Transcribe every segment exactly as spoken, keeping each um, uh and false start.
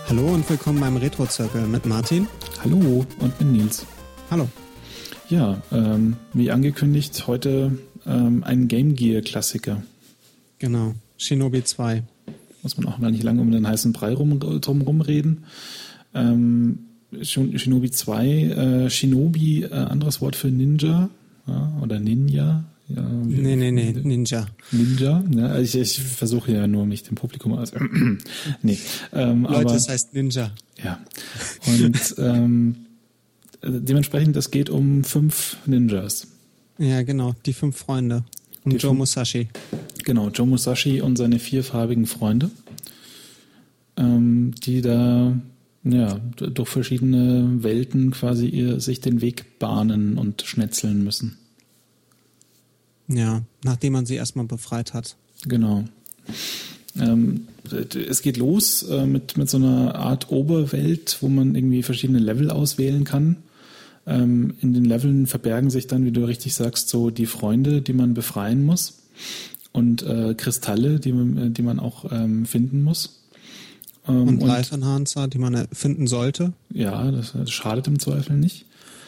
Hallo und willkommen beim Retro-Zirkel mit Martin. Hallo und mit Nils. Hallo. Ja, ähm, wie angekündigt, heute ähm, ein Game Gear-Klassiker. Genau, Shinobi zwei. Muss man auch gar nicht lange um den heißen Brei rum, drum rumreden. Ähm, Shinobi zwei, äh, Shinobi, äh, anderes Wort für Ninja, ja, oder Ninja. Ja, nee, nee, nee, Ninja. Ninja, ja, ich, ich versuche ja nur, mich dem Publikum aus. nee, ähm, Leute, aber, es heißt Ninja. Ja, und ähm, dementsprechend, es geht um fünf Ninjas. Ja, genau, die fünf Freunde. Um die Joe fünf, Musashi. Genau, Joe Musashi und seine vierfarbigen Freunde, ähm, die da ja durch verschiedene Welten quasi ihr, sich den Weg bahnen und schnetzeln müssen. Ja, nachdem man sie erstmal befreit hat. Genau. Ähm, es geht los äh, mit, mit so einer Art Oberwelt, wo man irgendwie verschiedene Level auswählen kann. Ähm, in den Leveln verbergen sich dann, wie du richtig sagst, so die Freunde, die man befreien muss und äh, Kristalle, die man, die man auch ähm, finden muss. Ähm, und Life Enhancer, die man finden sollte. Ja, das, das schadet im Zweifel nicht.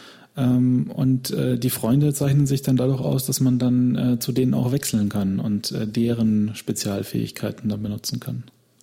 Ähm, und äh, die Freunde zeichnen sich dann dadurch aus, dass man dann äh, zu denen auch wechseln kann und äh, deren Spezialfähigkeiten dann benutzen kann.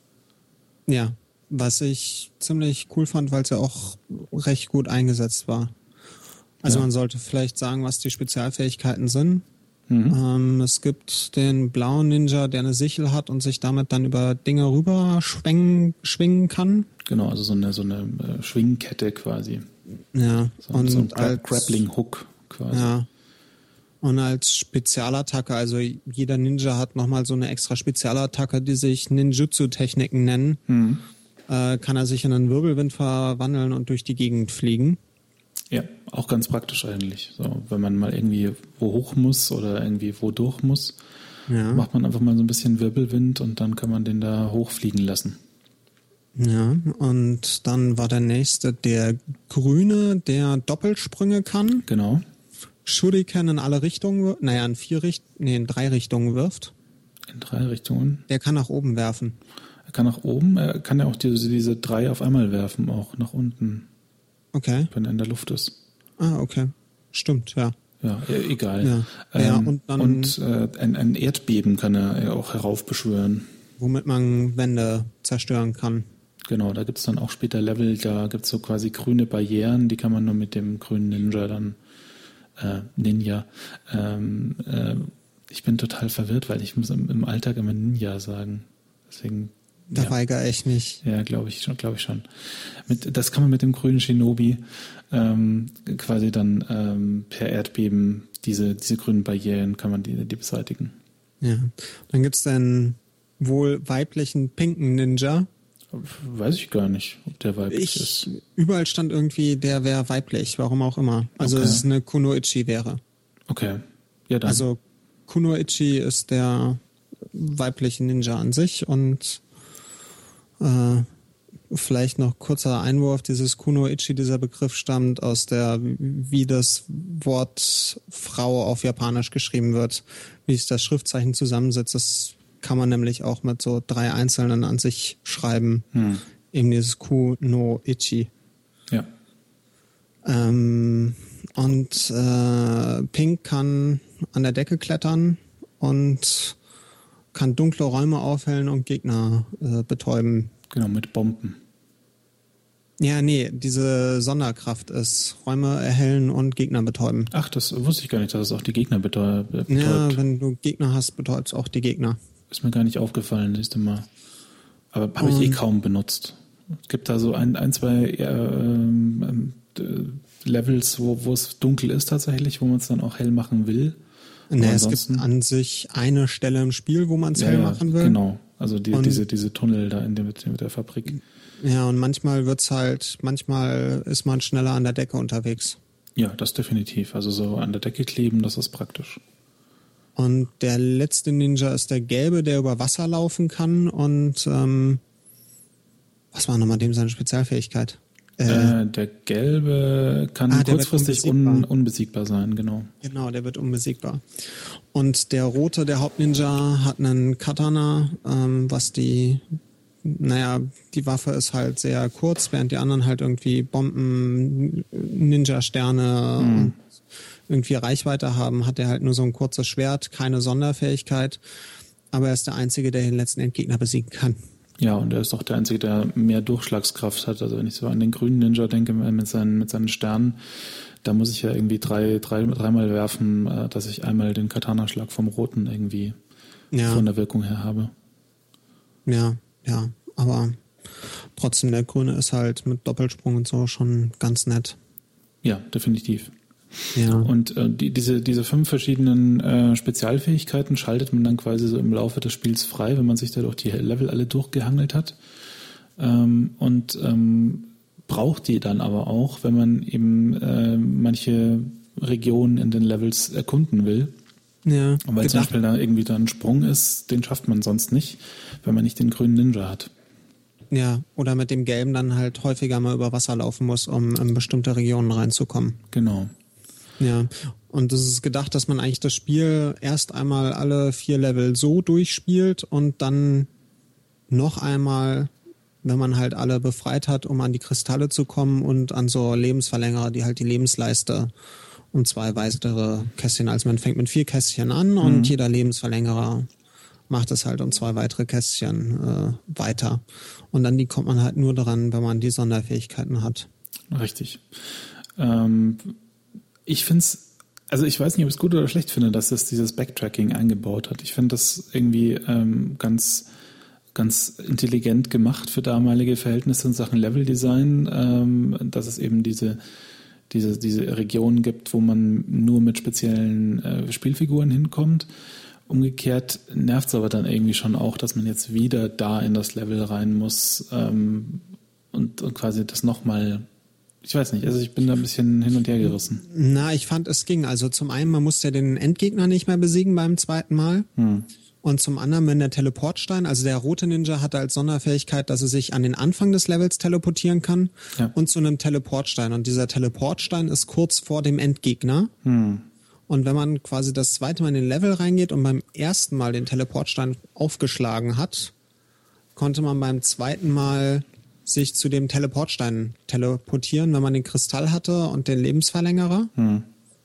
Ja, was ich ziemlich cool fand, weil es ja auch recht gut eingesetzt war. Also ja. Man sollte vielleicht sagen, was die Spezialfähigkeiten sind. Mhm. Ähm, es gibt den blauen Ninja, der eine Sichel hat und sich damit dann über Dinge rüber schwingen, schwingen kann. Genau, also so eine, so eine äh, Schwingkette quasi. Ja, so, und so ein als Grappling Hook quasi. Ja. Und als Spezialattacke, also jeder Ninja hat nochmal so eine extra Spezialattacke, die sich Ninjutsu-Techniken nennen. Mhm. Äh, kann er sich in einen Wirbelwind verwandeln und durch die Gegend fliegen. Ja, auch ganz praktisch eigentlich. So, wenn man mal irgendwie wo hoch muss oder irgendwie wo durch muss, ja. macht man einfach mal so ein bisschen Wirbelwind und dann kann man den da hochfliegen lassen. Ja, und dann war der nächste der Grüne, der Doppelsprünge kann. Genau. Shuriken in alle Richtungen, naja, in vier Richtungen, nee, in drei Richtungen wirft. In drei Richtungen? Der kann nach oben werfen. Er kann nach oben, er kann ja auch diese, diese drei auf einmal werfen, auch nach unten. Okay. Wenn er in der Luft ist. Ah, okay. Stimmt, ja. Ja, egal. Ja, ähm, ja und dann. Und äh, ein, ein Erdbeben kann er auch heraufbeschwören. Womit man Wände zerstören kann. Genau, da gibt es dann auch später Level, da gibt es so quasi grüne Barrieren, die kann man nur mit dem grünen Ninja dann, äh, Ninja, ähm, äh, ich bin total verwirrt, weil ich muss im, im Alltag immer Ninja sagen. Deswegen. Da ja. weigere ich mich. Ja, glaube ich schon, glaube ich schon. Mit, das kann man mit dem grünen Shinobi ähm, quasi dann ähm, per Erdbeben, diese, diese grünen Barrieren kann man die, die beseitigen. Ja, dann gibt es den wohl weiblichen pinken Ninja. Weiß ich gar nicht, ob der weiblich ich, ist. Überall stand irgendwie, der wäre weiblich, warum auch immer. Also okay. Es ist eine Kunoichi wäre. Okay, ja dann. Also Kunoichi ist der weibliche Ninja an sich und äh, vielleicht noch kurzer Einwurf, dieses Kunoichi, dieser Begriff stammt aus der, wie das Wort Frau auf Japanisch geschrieben wird, wie sich das Schriftzeichen zusammensetzt, das kann man nämlich auch mit so drei Einzelnen an sich schreiben. Hm. Eben dieses Kunoichi. Ja. Ähm, und äh, Pink kann an der Decke klettern und kann dunkle Räume aufhellen und Gegner äh, betäuben. Genau, mit Bomben. Ja, nee, diese Sonderkraft ist Räume erhellen und Gegner betäuben. Ach, das wusste ich gar nicht, dass es auch die Gegner betäubt. Ja, wenn du Gegner hast, betäubt es auch die Gegner. Ist mir gar nicht aufgefallen, siehst du mal. Aber habe ich eh kaum benutzt. Es gibt da so ein, ein zwei äh, ähm, äh, Levels, wo, wo es dunkel ist tatsächlich, wo man es dann auch hell machen will. Nee, es gibt an sich eine Stelle im Spiel, wo man es ja, hell machen will. Genau, also die, diese, diese Tunnel da in der, mit der Fabrik. Ja, und manchmal wird's halt, manchmal ist man schneller an der Decke unterwegs. Ja, das definitiv. Also so an der Decke kleben, das ist praktisch. Und der letzte Ninja ist der Gelbe, der über Wasser laufen kann und ähm, was war nochmal dem seine Spezialfähigkeit? Äh, äh, der Gelbe kann ah, kurzfristig unbesiegbar. Un, unbesiegbar sein, genau. Genau, der wird unbesiegbar. Und der Rote, der Hauptninja, hat einen Katana, ähm, was die naja, die Waffe ist halt sehr kurz, während die anderen halt irgendwie Bomben, Ninja-Sterne mhm. und irgendwie Reichweite haben, hat er halt nur so ein kurzes Schwert, keine Sonderfähigkeit, aber er ist der Einzige, der den letzten Endgegner besiegen kann. Ja, und er ist auch der Einzige, der mehr Durchschlagskraft hat. Also wenn ich so an den grünen Ninja denke, mit seinen, mit seinen Sternen, da muss ich ja irgendwie drei, drei, dreimal werfen, dass ich einmal den Katana-Schlag vom Roten irgendwie ja. von der Wirkung her habe. Ja, ja, aber trotzdem, der Grüne ist halt mit Doppelsprung und so schon ganz nett. Ja, definitiv. Ja. Und äh, die, diese, diese fünf verschiedenen äh, Spezialfähigkeiten schaltet man dann quasi so im Laufe des Spiels frei, wenn man sich da durch die Level alle durchgehangelt hat. Ähm, und ähm, braucht die dann aber auch, wenn man eben äh, manche Regionen in den Levels erkunden will. Ja. Und weil zum Beispiel da irgendwie da ein Sprung ist, den schafft man sonst nicht, wenn man nicht den grünen Ninja hat. Ja, oder mit dem Gelben dann halt häufiger mal über Wasser laufen muss, um in bestimmte Regionen reinzukommen. Genau. Ja, und es ist gedacht, dass man eigentlich das Spiel erst einmal alle vier Level so durchspielt und dann noch einmal, wenn man halt alle befreit hat, um an die Kristalle zu kommen und an so Lebensverlängerer, die halt die Lebensleiste um zwei weitere Kästchen, also man fängt mit vier Kästchen an mhm. und jeder Lebensverlängerer macht es halt um zwei weitere Kästchen äh, weiter. Und dann die kommt man halt nur dran, wenn man die Sonderfähigkeiten hat. Richtig. Ähm Ich finde es, also ich weiß nicht, ob ich es gut oder schlecht finde, dass es dieses Backtracking eingebaut hat. Ich finde das irgendwie ähm, ganz, ganz intelligent gemacht für damalige Verhältnisse in Sachen Leveldesign, ähm, dass es eben diese, diese, diese Regionen gibt, wo man nur mit speziellen äh, Spielfiguren hinkommt. Umgekehrt nervt es aber dann irgendwie schon auch, dass man jetzt wieder da in das Level rein muss ähm, und, und quasi das nochmal. Ich weiß nicht, also ich bin da ein bisschen hin und her gerissen. Na, ich fand, es ging. Also zum einen, man musste ja den Endgegner nicht mehr besiegen beim zweiten Mal. Hm. Und zum anderen, wenn der Teleportstein, also der rote Ninja hatte als Sonderfähigkeit, dass er sich an den Anfang des Levels teleportieren kann ja. und zu einem Teleportstein. Und dieser Teleportstein ist kurz vor dem Endgegner. Hm. Und wenn man quasi das zweite Mal in den Level reingeht und beim ersten Mal den Teleportstein aufgeschlagen hat, konnte man beim zweiten Mal sich zu dem Teleportstein teleportieren, wenn man den Kristall hatte und den Lebensverlängerer hm.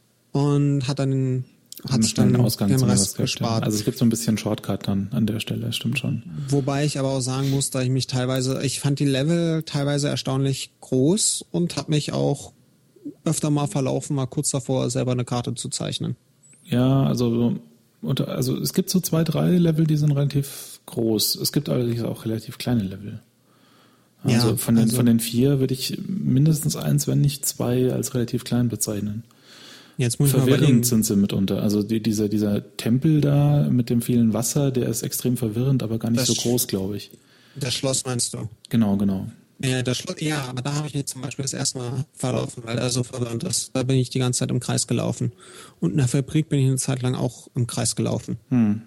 und hat dann den, hat's dann den Rest gespart. Also es gibt so ein bisschen Shortcut dann an der Stelle, stimmt schon. Wobei ich aber auch sagen muss, dass ich mich teilweise, ich fand die Level teilweise erstaunlich groß und habe mich auch öfter mal verlaufen, mal kurz davor selber eine Karte zu zeichnen. Ja, also also es gibt so zwei, drei Level, die sind relativ groß. Es gibt allerdings auch relativ kleine Level. Also, ja, von, den, also von den vier würde ich mindestens eins, wenn nicht zwei, als relativ klein bezeichnen. Jetzt muss ich verwirrend sind sie mitunter. Also die, dieser, dieser Tempel da mit dem vielen Wasser, der ist extrem verwirrend, aber gar nicht das so groß, glaube ich. Das Schloss meinst du? Genau, genau. Ja, das Schloss, ja, aber da habe ich mich zum Beispiel das erste Mal verlaufen, weil er so verwirrend ist. Da bin ich die ganze Zeit im Kreis gelaufen. Und in der Fabrik bin ich eine Zeit lang auch im Kreis gelaufen. Hm.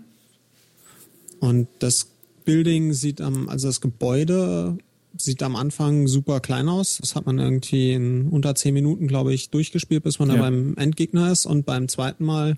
Und das Building sieht am, also das Gebäude sieht am Anfang super klein aus. Das hat man irgendwie in unter zehn Minuten, glaube ich, durchgespielt, bis man ja. da beim Endgegner ist. Und beim zweiten Mal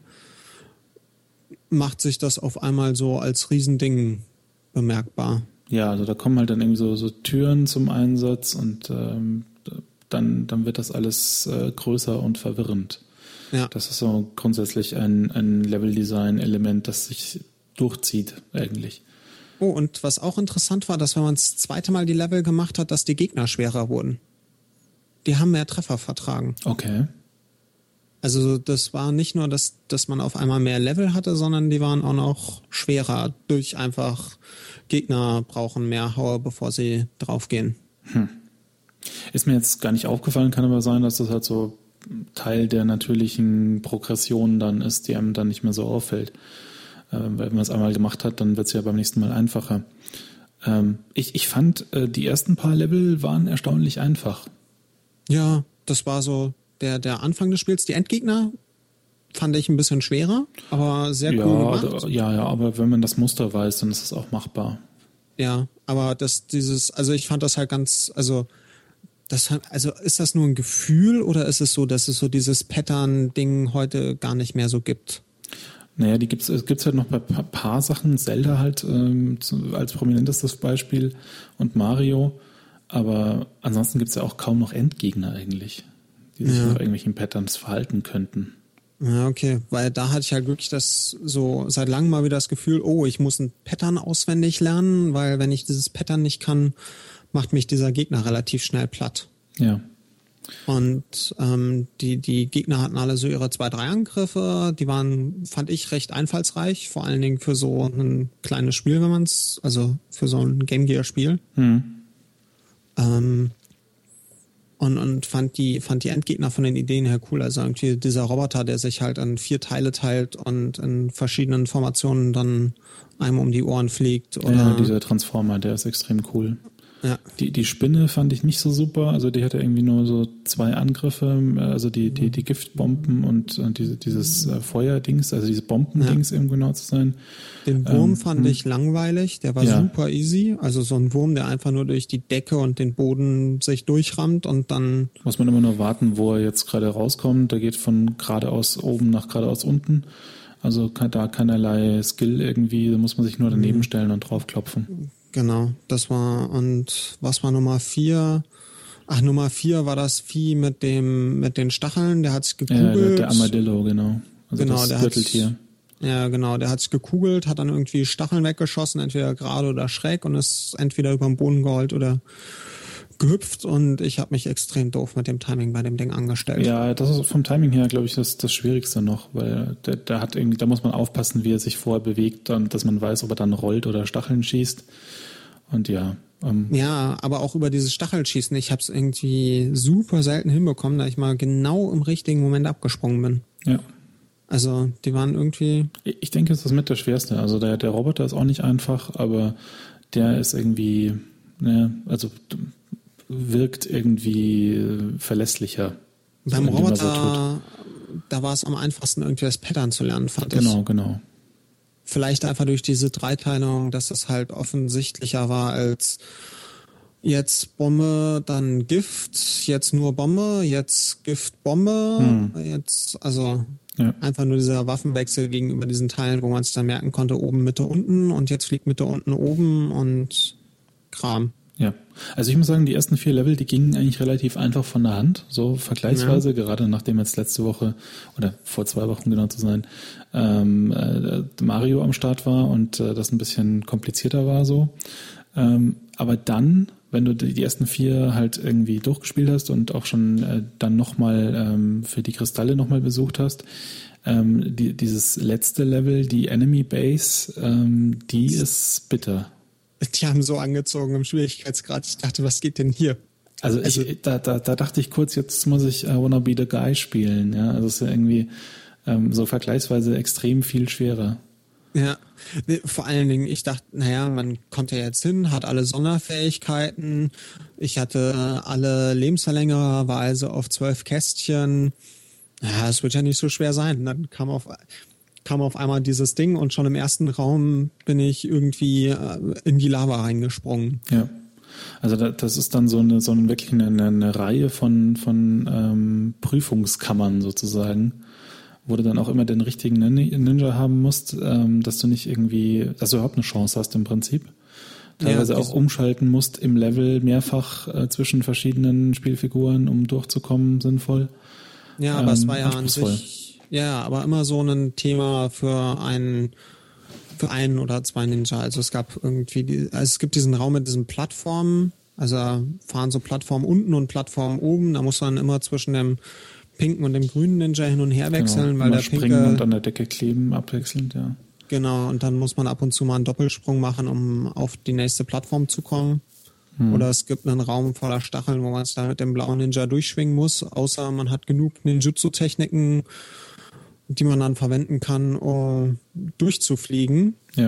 macht sich das auf einmal so als Riesending bemerkbar. Ja, also da kommen halt dann irgendwie so, so Türen zum Einsatz und ähm, dann, dann wird das alles äh, größer und verwirrend. Ja. Das ist so grundsätzlich ein, ein Level-Design-Element, das sich durchzieht eigentlich. Oh, und was auch interessant war, dass wenn man das zweite Mal die Level gemacht hat, dass die Gegner schwerer wurden. Die haben mehr Treffer vertragen. Okay. Also das war nicht nur, dass, dass man auf einmal mehr Level hatte, sondern die waren auch noch schwerer durch einfach Gegner brauchen mehr Hauer, bevor sie draufgehen. Hm. Ist mir jetzt gar nicht aufgefallen, kann aber sein, dass das halt so Teil der natürlichen Progression dann ist, die einem dann nicht mehr so auffällt. Weil wenn man es einmal gemacht hat, dann wird es ja beim nächsten Mal einfacher. Ähm, ich, ich fand, äh, die ersten paar Level waren erstaunlich einfach. Ja, das war so der, der Anfang des Spiels. Die Endgegner fand ich ein bisschen schwerer, aber sehr cool ja, gemacht. Da, ja, ja, aber wenn man das Muster weiß, dann ist es auch machbar. Ja, aber das, dieses, also ich fand das halt ganz, also das, also ist das nur ein Gefühl oder ist es so, dass es so dieses Pattern-Ding heute gar nicht mehr so gibt? Naja, die gibt's, es gibt's halt noch bei ein paar Sachen, Zelda halt ähm, als prominentestes Beispiel und Mario, aber ansonsten gibt's ja auch kaum noch Endgegner eigentlich, die sich Ja. nach irgendwelchen Patterns verhalten könnten. Ja, okay, weil da hatte ich halt wirklich das so seit langem mal wieder das Gefühl, oh, ich muss ein Pattern auswendig lernen, weil wenn ich dieses Pattern nicht kann, macht mich dieser Gegner relativ schnell platt. Ja. Und ähm, die, die Gegner hatten alle so ihre zwei, drei Angriffe, die waren, fand ich, recht einfallsreich, vor allen Dingen für so ein kleines Spiel, wenn man es, also für so ein Game Gear-Spiel. Hm. Ähm, und, und fand die, fand die Endgegner von den Ideen her cool. Also irgendwie dieser Roboter, der sich halt in vier Teile teilt und in verschiedenen Formationen dann einem um die Ohren fliegt. Oder Ja, dieser Transformer, der ist extrem cool. Ja. Die, die Spinne fand ich nicht so super, also die hatte irgendwie nur so zwei Angriffe, also die, die, die Giftbomben und, und diese, dieses äh, Feuerdings, also dieses Bombendings, ja. um genau zu sein. Den Wurm ähm, fand ich langweilig, der war ja. super easy, also so ein Wurm, der einfach nur durch die Decke und den Boden sich durchrammt und dann... Muss man immer nur warten, wo er jetzt gerade rauskommt, der geht von geradeaus oben nach geradeaus unten, also da keinerlei Skill irgendwie, da muss man sich nur daneben stellen und draufklopfen. Genau, das war, und was war Nummer vier? Ach, Nummer vier war das Vieh mit dem, mit den Stacheln, der hat sich gekugelt. Ja, der, der Armadillo, genau. Also genau, das der Gürteltier. Hat, ja, genau, der hat sich gekugelt, hat dann irgendwie Stacheln weggeschossen, entweder gerade oder schräg und ist entweder über den Boden gerollt oder gehüpft und ich habe mich extrem doof mit dem Timing bei dem Ding angestellt. Ja, das ist vom Timing her, glaube ich, das, das Schwierigste noch, weil der, der hat irgendwie, da muss man aufpassen, wie er sich vorher bewegt und dass man weiß, ob er dann rollt oder Stacheln schießt. Und ja. Ähm, ja, aber auch über dieses Stachelschießen, ich habe es irgendwie super selten hinbekommen, da ich mal genau im richtigen Moment abgesprungen bin. Ja. Also die waren irgendwie... Ich denke, es ist mit der schwerste. Also der, der Roboter ist auch nicht einfach, aber der ist irgendwie, ne, also wirkt irgendwie verlässlicher. Beim so, Roboter, so da war es am einfachsten, irgendwie das Pattern zu lernen, fand genau, ich. Genau, genau. Vielleicht einfach durch diese Dreiteilung, dass es halt offensichtlicher war als jetzt Bombe, dann Gift, jetzt nur Bombe, jetzt Gift, Bombe, hm. jetzt, also ja. einfach nur dieser Waffenwechsel gegenüber diesen Teilen, wo man es dann merken konnte, oben, Mitte, unten und jetzt fliegt Mitte, unten, oben und Kram. Ja, also ich muss sagen, die ersten vier Level, die gingen eigentlich relativ einfach von der Hand, so vergleichsweise, ja. gerade nachdem jetzt letzte Woche oder vor zwei Wochen genau zu sein, ähm, äh, Mario am Start war und äh, das ein bisschen komplizierter war so. Ähm, aber dann, wenn du die ersten vier halt irgendwie durchgespielt hast und auch schon äh, dann nochmal ähm, für die Kristalle nochmal besucht hast, ähm, die, dieses letzte Level, die Enemy Base, ähm, die ist bitter. Die haben so angezogen im Schwierigkeitsgrad. Ich dachte, was geht denn hier? Also, also ich, da, da, da dachte ich kurz, jetzt muss ich I Wanna Be the Guy spielen. Ja, also es ist ja irgendwie ähm, so vergleichsweise extrem viel schwerer. Ja, vor allen Dingen, ich dachte, naja, man kommt ja jetzt hin, hat alle Sonderfähigkeiten. Ich hatte alle Lebensverlängerer, war also auf zwölf Kästchen. Ja, es wird ja nicht so schwer sein. Und dann kam auf... kam auf einmal dieses Ding und schon im ersten Raum bin ich irgendwie in die Lava reingesprungen. Ja, also das ist dann so eine, so eine wirklich eine, eine Reihe von, von ähm, Prüfungskammern sozusagen, wo du dann auch immer den richtigen Ninja haben musst, ähm, dass du nicht irgendwie, dass du überhaupt eine Chance hast im Prinzip. Teilweise ja, auch umschalten musst im Level mehrfach äh, zwischen verschiedenen Spielfiguren, um durchzukommen, sinnvoll. Ja, aber ähm, es war ja an sich... Ja, aber immer so ein Thema für einen, für einen oder zwei Ninja. Also es gab irgendwie, die, also es gibt diesen Raum mit diesen Plattformen, also fahren so Plattformen unten und Plattformen oben. Da muss man immer zwischen dem pinken und dem grünen Ninja hin und her wechseln, genau, weil der springen pinke und an der Decke kleben abwechselnd, ja. Genau, und dann muss man ab und zu mal einen Doppelsprung machen, um auf die nächste Plattform zu kommen. Hm. Oder es gibt einen Raum voller Stacheln, wo man es da mit dem blauen Ninja durchschwingen muss, außer man hat genug Ninjutsu-Techniken, die man dann verwenden kann, um durchzufliegen. Ja.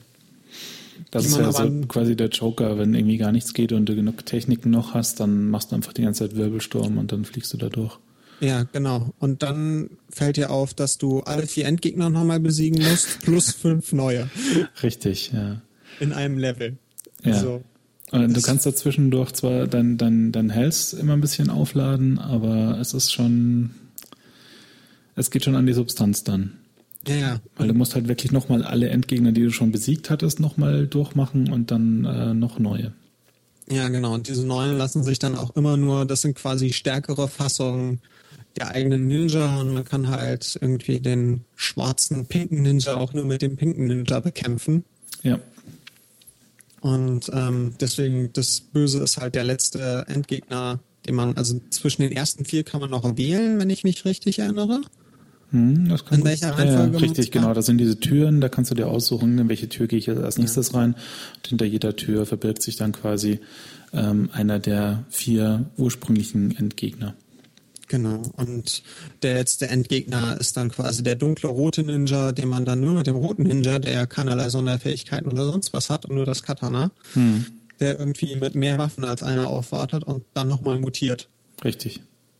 Das ist ja so quasi der Joker, wenn irgendwie gar nichts geht und du genug Techniken noch hast, dann machst du einfach die ganze Zeit Wirbelsturm und dann fliegst du da durch. Ja, genau. Und dann fällt dir auf, dass du alle vier Endgegner nochmal besiegen musst, plus fünf neue. Richtig, ja. In einem Level. Ja. Also, und du kannst dazwischendurch zwar dein, dein, dein Health immer ein bisschen aufladen, aber es ist schon... Es geht schon an die Substanz dann. Ja, ja. Weil du musst halt wirklich nochmal alle Endgegner, die du schon besiegt hattest, nochmal durchmachen und dann äh, noch neue. Ja, genau. Und diese neuen lassen sich dann auch immer nur, das sind quasi stärkere Fassungen der eigenen Ninja und man kann halt irgendwie den schwarzen, pinken Ninja auch nur mit dem pinken Ninja bekämpfen. Ja. Und ähm, deswegen, das Böse ist halt der letzte Endgegner, den man, also zwischen den ersten vier kann man noch wählen, wenn ich mich richtig erinnere. Hm, das kann in welcher ja, Reihenfolge? ja, richtig, genau. Das sind diese Türen, da kannst du dir aussuchen, in welche Tür gehe ich als nächstes ja. rein. Und hinter jeder Tür verbirgt sich dann quasi ähm, einer der vier ursprünglichen Endgegner. Genau. Und der letzte Endgegner ist dann quasi der dunkle rote Ninja, den man dann nur mit dem roten Ninja, der keinerlei Sonderfähigkeiten oder sonst was hat und nur das Katana, hm. der irgendwie mit mehr Waffen als einer aufwartet und dann nochmal mutiert. Richtig.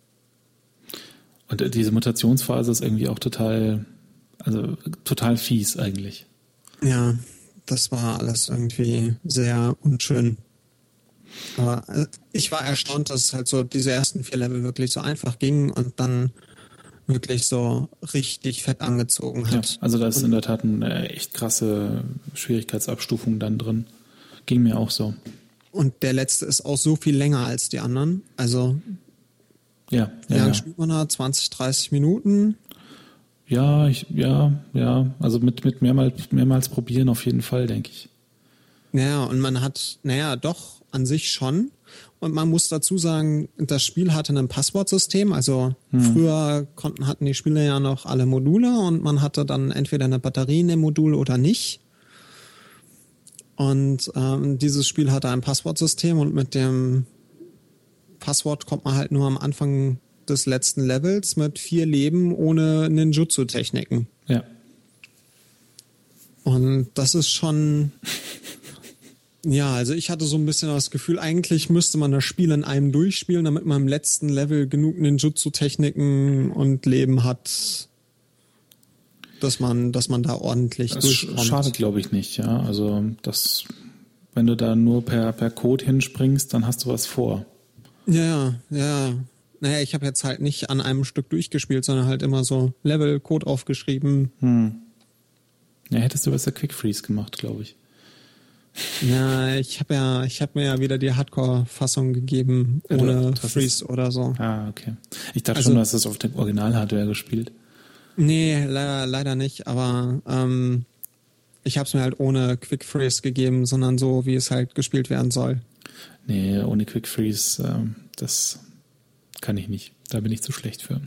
Und diese Mutationsphase ist irgendwie auch total, also total fies eigentlich. Ja, das war alles irgendwie sehr unschön. Aber ich war erstaunt, dass es halt so diese ersten vier Level wirklich so einfach gingen und dann wirklich so richtig fett angezogen hat. Ja, also da ist und in der Tat eine echt krasse Schwierigkeitsabstufung dann drin. Ging mir auch so. Und der letzte ist auch so viel länger als die anderen. Also ja, wie ja, lange ja. spielt man da? zwanzig, dreißig Minuten? Ja, ich, ja, ja. Also mit, mit mehrmals, mehrmals probieren auf jeden Fall, denke ich. Naja, und man hat, naja, doch, an sich schon. Und man muss dazu sagen, das Spiel hatte ein Passwortsystem. Also hm. früher konnten, hatten die Spieler ja noch alle Module und man hatte dann entweder eine Batterie in dem Modul oder nicht. Und ähm, dieses Spiel hatte ein Passwortsystem und mit dem Passwort kommt man halt nur am Anfang des letzten Levels mit vier Leben ohne Ninjutsu-Techniken. Ja. Und das ist schon... Ja, also ich hatte so ein bisschen das Gefühl, eigentlich müsste man das Spiel in einem durchspielen, damit man im letzten Level genug Ninjutsu-Techniken und Leben hat, dass man, dass man da ordentlich das durchkommt. Schadet, glaube ich, nicht, ja. Also das, wenn du da nur per, per Code hinspringst, dann hast du was vor. Ja, ja. Naja, ich habe jetzt halt nicht an einem Stück durchgespielt, sondern halt immer so Level, Code aufgeschrieben. Hm. Ja, hättest du besser Quick Freeze gemacht, glaube ich. Ja, ich habe ja, ich habe mir ja wieder die Hardcore-Fassung gegeben, ohne Freeze oder so. Ah, okay. Ich dachte also, schon, du hast das auf der Original-Hardware gespielt. Nee, leider, leider nicht, aber ähm, ich habe es mir halt ohne Quick Freeze gegeben, sondern so, wie es halt gespielt werden soll. Nee, ohne Quick Freeze, ähm, das kann ich nicht. Da bin ich zu schlecht für.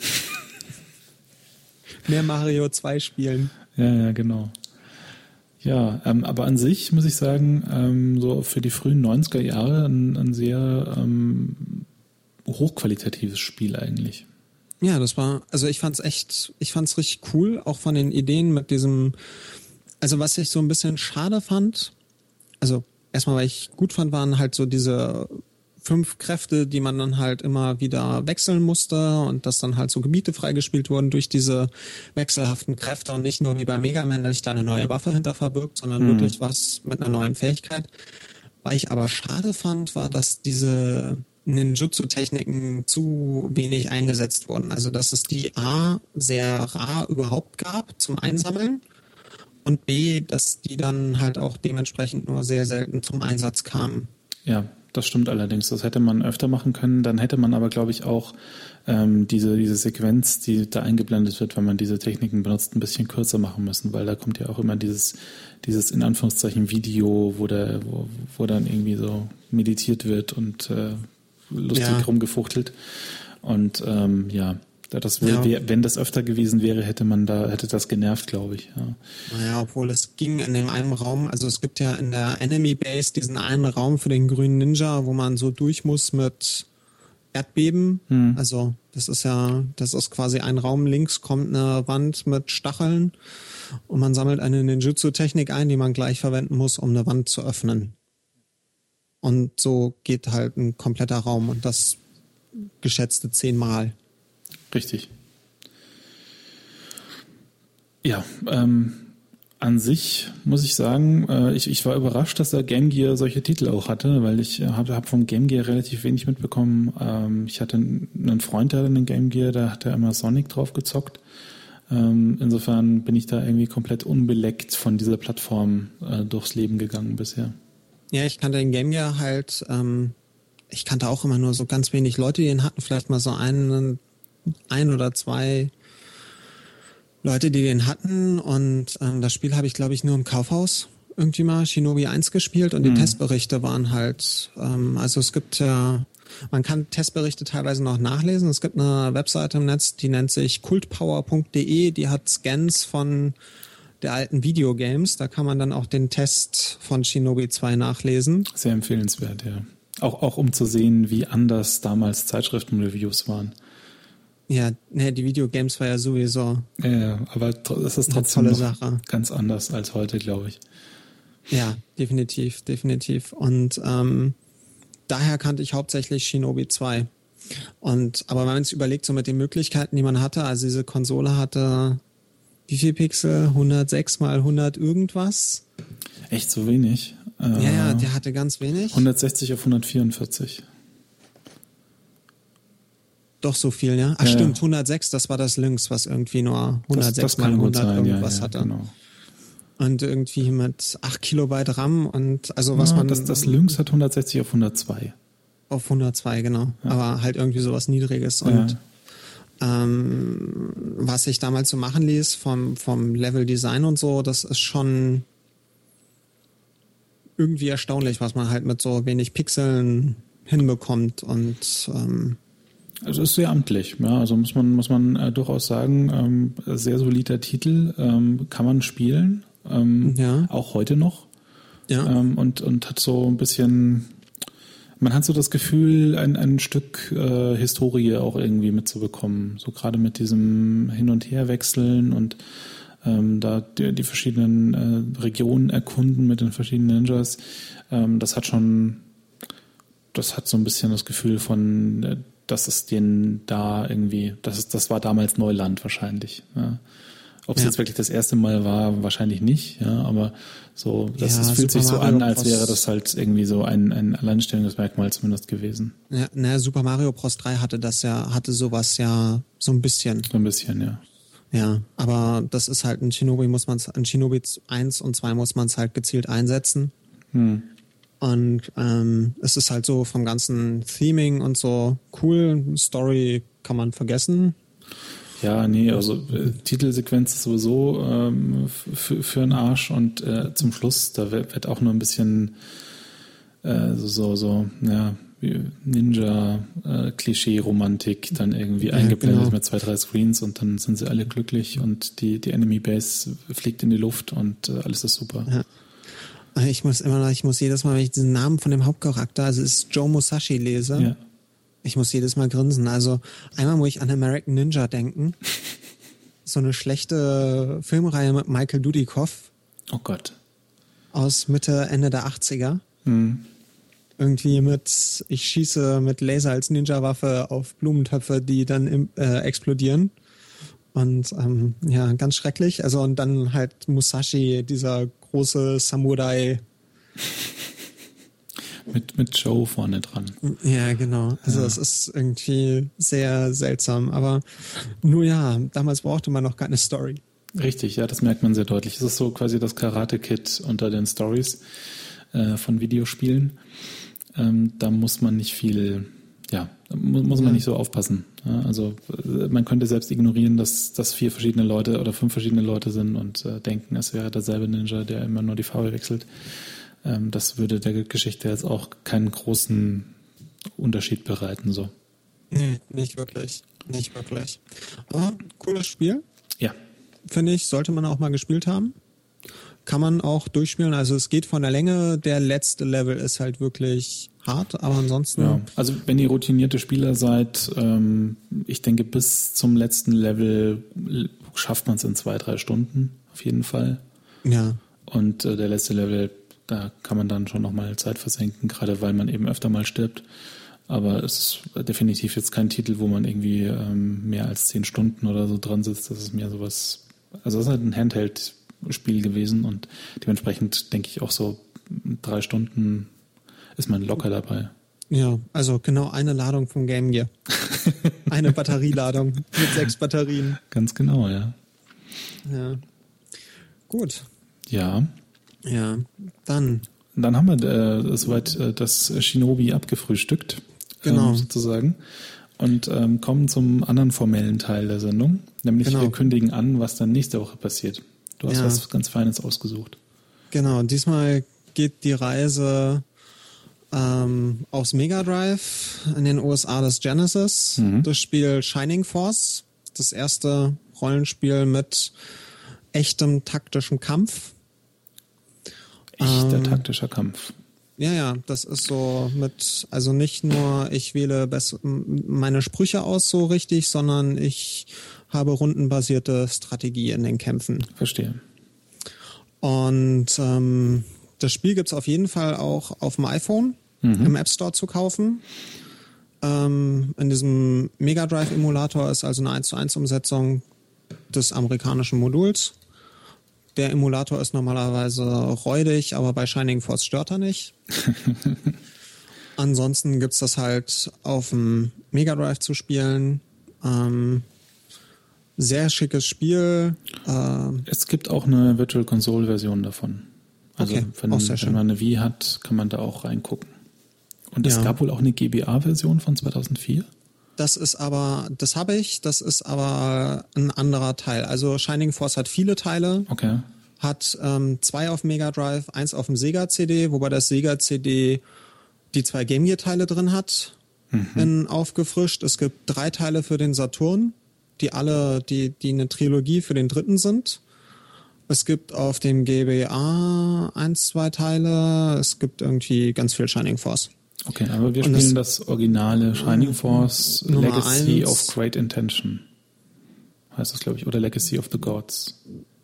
Mehr Mario zwei spielen. Ja, ja, genau. Ja, ähm, aber an sich muss ich sagen, ähm, so für die frühen neunziger Jahre ein, ein sehr ähm, hochqualitatives Spiel eigentlich. Ja, das war, also ich fand's echt, ich fand's richtig cool, auch von den Ideen mit diesem, also was ich so ein bisschen schade fand, also erstmal, weil ich gut fand, waren halt so diese fünf Kräfte, die man dann halt immer wieder wechseln musste und dass dann halt so Gebiete freigespielt wurden durch diese wechselhaften Kräfte und nicht nur wie bei Mega Man, dass sich da eine neue Waffe hinter verbirgt, sondern mhm. wirklich was mit einer neuen Fähigkeit. Was ich aber schade fand, war, dass diese Ninjutsu-Techniken zu wenig eingesetzt wurden. Also dass es die A sehr rar überhaupt gab zum Einsammeln und B, dass die dann halt auch dementsprechend nur sehr selten zum Einsatz kamen. Ja, das stimmt allerdings. Das hätte man öfter machen können. Dann hätte man aber, glaube ich, auch ähm, diese, diese Sequenz, die da eingeblendet wird, wenn man diese Techniken benutzt, ein bisschen kürzer machen müssen, weil da kommt ja auch immer dieses, dieses in Anführungszeichen Video, wo, der, wo, wo dann irgendwie so meditiert wird und äh, lustig ja. rumgefuchtelt. Und ähm, ja, das wär, ja. wenn das öfter gewesen wäre, hätte man da, hätte das genervt, glaube ich. Ja. Naja, obwohl es ging in dem einen Raum, also es gibt ja in der Enemy Base diesen einen Raum für den grünen Ninja, wo man so durch muss mit Erdbeben. Hm. Also das ist ja, das ist quasi ein Raum, links kommt eine Wand mit Stacheln und man sammelt eine Ninjutsu-Technik ein, die man gleich verwenden muss, um eine Wand zu öffnen. Und so geht halt ein kompletter Raum und das geschätzte zehnmal. Richtig. Ja, ähm, an sich muss ich sagen, äh, ich, ich war überrascht, dass der Game Gear solche Titel auch hatte, weil ich habe hab vom Game Gear relativ wenig mitbekommen. Ähm, ich hatte einen Freund, der hatte einen Game Gear, da hat er immer Sonic drauf gezockt. Ähm, insofern bin ich da irgendwie komplett unbeleckt von dieser Plattform äh, durchs Leben gegangen bisher. Ja, ich kannte den Game Gear halt, ähm, ich kannte auch immer nur so ganz wenig Leute, die den hatten, vielleicht mal so einen, ein oder zwei Leute, die den hatten, und ähm, das Spiel habe ich, glaube ich, nur im Kaufhaus irgendwie mal Shinobi eins gespielt, und die mhm. Testberichte waren halt, ähm, also es gibt ja, man kann Testberichte teilweise noch nachlesen. Es gibt eine Webseite im Netz, die nennt sich kultpower punkt de, die hat Scans von der alten Videogames, da kann man dann auch den Test von Shinobi zwei nachlesen. Sehr empfehlenswert, ja. Auch, auch um zu sehen, wie anders damals Zeitschriftenreviews waren. Ja, ne, die Videogames war ja sowieso. Ja, aber das ist trotzdem tolle noch Sache. Ganz anders als heute, glaube ich. Ja, definitiv, definitiv. Und ähm, daher kannte ich hauptsächlich Shinobi zwei. Und aber wenn man sich überlegt, so mit den Möglichkeiten, die man hatte, also diese Konsole hatte wie viel Pixel? hundertsechs mal hundert irgendwas? Echt so wenig? Äh, ja, ja, der hatte ganz wenig. hundertsechzig auf hundertvierundvierzig. Doch so viel, ja? Ach ja, stimmt, hundertsechs, das war das Lynx, was irgendwie nur hundertsechs das, das mal hundert sein, irgendwas ja, ja, hatte. Genau. Und irgendwie mit acht Kilobyte RAM und also was ja, man... Das, das Lynx hat hundertsechzig auf hundertzwei. Auf hundertzwei, genau. Ja. Aber halt irgendwie sowas Niedriges. Und ja. ähm, was sich damals so machen ließ vom, vom Level-Design und so, das ist schon irgendwie erstaunlich, was man halt mit so wenig Pixeln hinbekommt. Und ähm, also es ist sehr amtlich, ja, also muss man, muss man äh, durchaus sagen, ähm, sehr solider Titel, ähm, kann man spielen, ähm, ja. auch heute noch. Ja. Ähm, und, und hat so ein bisschen... Man hat so das Gefühl, ein, ein Stück äh, Historie auch irgendwie mitzubekommen. So gerade mit diesem Hin- und Herwechseln und ähm, da die, die verschiedenen äh, Regionen erkunden mit den verschiedenen Ninjas. Ähm, das hat schon, das hat so ein bisschen das Gefühl von, äh, dass es denen da irgendwie, das ist, das war damals Neuland wahrscheinlich. Ja. Ob es ja. jetzt wirklich das erste Mal war, wahrscheinlich nicht, ja, aber so, das, ja, das fühlt Super sich so Mario an, als Bros. Wäre das halt irgendwie so ein, ein Alleinstellungsmerkmal zumindest gewesen. Ja, naja, Super Mario Bros. drei hatte das ja, hatte sowas ja so ein bisschen. So ein bisschen, ja. Ja, aber das ist halt, in Shinobi muss man es, in Shinobi eins und zwei muss man es halt gezielt einsetzen. Hm. Und ähm, es ist halt so vom ganzen Theming und so cool, Story kann man vergessen. Ja, nee, also äh, Titelsequenz ist sowieso ähm, für, für einen Arsch und äh, zum Schluss, da wird, wird auch nur ein bisschen äh, so, so, so, ja, Ninja-Klischee-Romantik äh, dann irgendwie ja, eingeblendet genau. mit zwei, drei Screens und dann sind sie alle glücklich und die, die Enemy Base fliegt in die Luft und äh, alles ist super. Ja. Ich muss immer noch, ich muss jedes Mal, wenn ich den Namen von dem Hauptcharakter, also es ist Joe Musashi, lese, ja. Ich muss jedes Mal grinsen. Also einmal muss ich an American Ninja denken. So eine schlechte Filmreihe mit Michael Dudikoff. Oh Gott. Aus Mitte, Ende der achtziger. Hm. Irgendwie mit, ich schieße mit Laser als Ninja-Waffe auf Blumentöpfe, die dann im, äh, explodieren. Und ähm, ja, ganz schrecklich. Also und dann halt Musashi, dieser große Samurai. Mit, mit Joe vorne dran. Ja, genau. Also es ja. ist irgendwie sehr seltsam. Aber nur ja, damals brauchte man noch keine Story. Richtig, ja, das merkt man sehr deutlich. Es ist so quasi das Karate-Kid unter den Stories äh, von Videospielen. Ähm, da muss man nicht viel, ja, muss, muss man ja. nicht so aufpassen. Ja, also man könnte selbst ignorieren, dass das vier verschiedene Leute oder fünf verschiedene Leute sind und äh, denken, es wäre derselbe Ninja, der immer nur die Farbe wechselt. Das würde der Geschichte jetzt auch keinen großen Unterschied bereiten. So. Nee, nicht wirklich. Nicht wirklich. Aber cooles Spiel. Ja. Finde ich, sollte man auch mal gespielt haben. Kann man auch durchspielen. Also es geht von der Länge. Der letzte Level ist halt wirklich hart, aber ansonsten... Ja. Also wenn ihr routinierte Spieler seid, ähm, ich denke bis zum letzten Level schafft man es in zwei, drei Stunden auf jeden Fall. Ja. Und äh, der letzte Level... Da kann man dann schon nochmal Zeit versenken, gerade weil man eben öfter mal stirbt. Aber es ist definitiv jetzt kein Titel, wo man irgendwie ähm, mehr als zehn Stunden oder so dran sitzt. Das ist mehr sowas, also das ist halt ein Handheld-Spiel gewesen und dementsprechend denke ich auch so drei Stunden ist man locker dabei. Ja, also genau eine Ladung vom Game Gear. Eine Batterieladung mit sechs Batterien. Ganz genau, ja. Ja. Gut. Ja. Ja, dann. Dann haben wir äh, soweit äh, das Shinobi abgefrühstückt, genau. ähm, sozusagen. Und ähm, kommen zum anderen formellen Teil der Sendung, nämlich genau. wir kündigen an, was dann nächste Woche passiert. Du hast ja. was ganz Feines ausgesucht. Genau, diesmal geht die Reise ähm, aufs Mega Drive, in den U S A das Genesis, mhm. das Spiel Shining Force, das erste Rollenspiel mit echtem taktischen Kampf. Echter ähm, taktischer Kampf. Ja, ja, das ist so mit, also nicht nur ich wähle bess- meine Sprüche aus so richtig, sondern ich habe rundenbasierte Strategie in den Kämpfen. Verstehe. Und ähm, das Spiel gibt's auf jeden Fall auch auf dem iPhone mhm. im App Store zu kaufen. Ähm, in diesem Mega Drive Emulator ist also eine eins zu eins Umsetzung des amerikanischen Moduls. Der Emulator ist normalerweise räudig, aber bei Shining Force stört er nicht. Ansonsten gibt's das halt auf dem Mega Drive zu spielen. Ähm, sehr schickes Spiel. Ähm, es gibt auch eine Virtual Console Version davon. Also okay, wenn, auch sehr wenn schön. man eine Wii hat, kann man da auch reingucken. Und es ja. gab wohl auch eine G B A-Version von zweitausendvier? Das ist aber, das habe ich, das ist aber ein anderer Teil. Also Shining Force hat viele Teile. Okay. Hat ähm, zwei auf Mega Drive, eins auf dem Sega C D, wobei das Sega C D die zwei Game Gear Teile drin hat, mhm. in aufgefrischt. Es gibt drei Teile für den Saturn, die alle, die, die eine Trilogie für den dritten sind. Es gibt auf dem G B A eins, zwei Teile. Es gibt irgendwie ganz viel Shining Force. Okay, aber wir spielen das, das originale Shining Force Nummer Legacy eins. of Great Intention. Heißt das, glaube ich, oder Legacy of the Gods.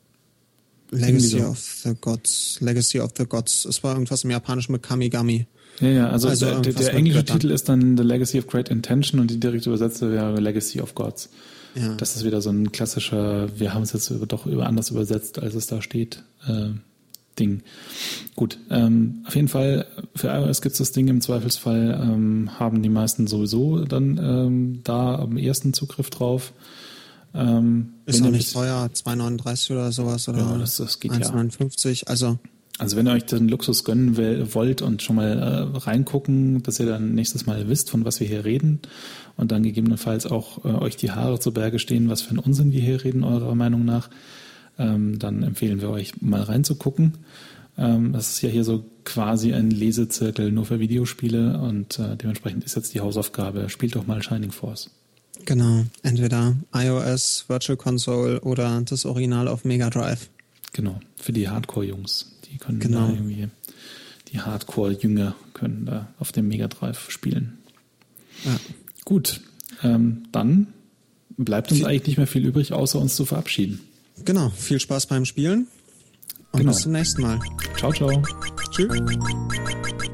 Legacy so. of the Gods. Legacy of the Gods. Es war irgendwas im Japanischen mit Kamigami. Ja, ja, also, also der, der englische Göttern. Titel ist dann The Legacy of Great Intention und die direkte Übersetzung wäre Legacy of Gods. Ja. Das ist wieder so ein klassischer, wir haben es jetzt über, doch über anders übersetzt, als es da steht, äh, Ding. Gut, ähm, auf jeden Fall, für iOS gibt es das Ding im Zweifelsfall, ähm, haben die meisten sowieso dann ähm, da am ersten Zugriff drauf. Ähm, ist auch nicht teuer, zwei neununddreißig oder sowas oder ja, das, das geht eins neunundfünfzig, ja. also Also wenn ihr euch den Luxus gönnen will, wollt und schon mal äh, reingucken, dass ihr dann nächstes Mal wisst, von was wir hier reden und dann gegebenenfalls auch äh, euch die Haare zu Berge stehen, was für einen Unsinn wir hier reden, eurer Meinung nach, ähm, dann empfehlen wir euch mal reinzugucken. Ähm, das ist ja hier so quasi ein Lesezirkel nur für Videospiele und äh, dementsprechend ist jetzt die Hausaufgabe, spielt doch mal Shining Force. Genau, entweder iOS, Virtual Console oder das Original auf Mega Drive. Genau, für die Hardcore-Jungs. Die können genau. da irgendwie, die Hardcore-Jünger können da auf dem Mega Drive spielen. Ja. Gut, ähm, dann bleibt uns viel, eigentlich nicht mehr viel übrig, außer uns zu verabschieden. Genau, viel Spaß beim Spielen und genau. bis zum nächsten Mal. Ciao, ciao. Tschüss.